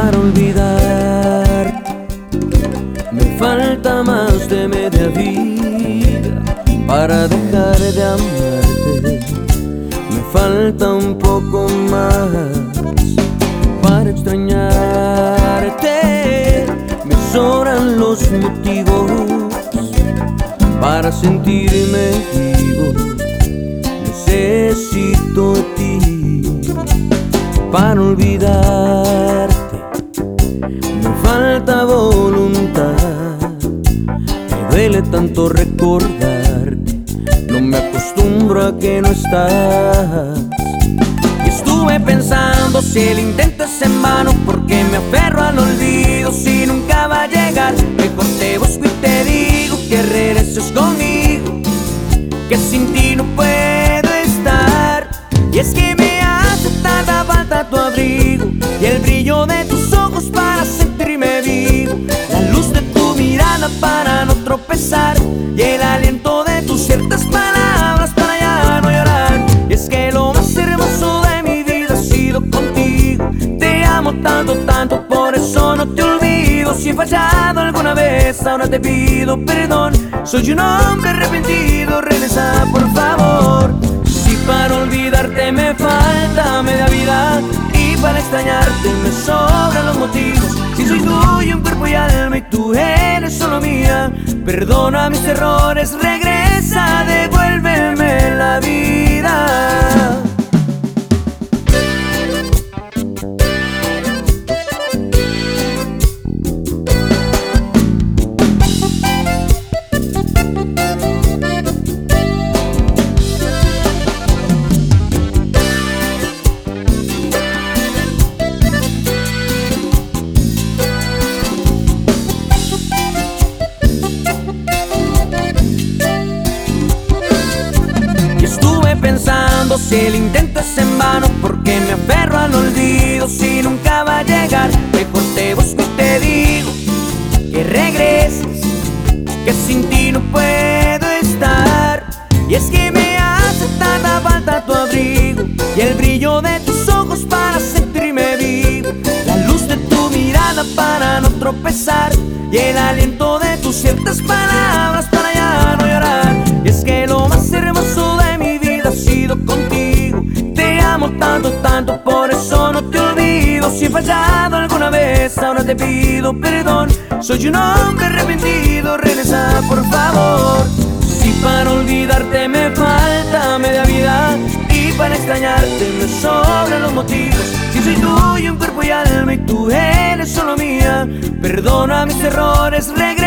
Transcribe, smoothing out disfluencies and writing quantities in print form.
para olvidarte. Me falta más de media vida para dejar de amarte. Me falta un poco más para extrañarte. Me sobran los motivos para sentirme vivo. Necesito de ti para olvidarte. Me falta voluntad, me duele tanto recordarte. No me acostumbro a que no estás. Y estuve pensando si el intento es en vano, porque me aferro al olvido si nunca va a llegar. Mejor te busco y te digo que regreses conmigo, que sin ti no puedo estar. Y es que me hace tanta falta tu abrigo y el brillo de tus ojos para sentirme vivo, la luz de tu mirada para no tropezar y el aliento de tus ciertas palabras para ya no llorar. Y es que lo más hermoso de mi vida ha sido contigo. Te amo tanto, tanto, por eso no te olvido. Si he fallado alguna vez, ahora te pido perdón. Soy un hombre arrepentido, regresa por favor. Si para olvidarte me falta media vida y para extrañarte me sobran los motivos. Si soy tuyo en cuerpo y alma y tú eres solo mía, perdona mis errores, regresa, devuélveme la vida. Pensando si el intento es en vano, porque me aferro al olvido si nunca va a llegar. Mejor te busco y te digo que regreses, que sin ti no puedo estar. Y es que me hace tanta falta tu abrigo y el brillo de tus ojos para sentirme vivo, la luz de tu mirada para no tropezar y el aliento de tus ciertas palabras para ya no llorar. Y es que lo más hermoso de mi vida ha sido contigo. Te amo tanto, tanto, por eso no te olvido. Si he fallado alguna vez, ahora te pido perdón. Soy un hombre arrepentido, regresa por favor. Si para olvidarte me falta media vida y para extrañarte me sobran los motivos. Si soy tuyo en cuerpo y alma y tú eres solo mía, perdona mis errores, regresa.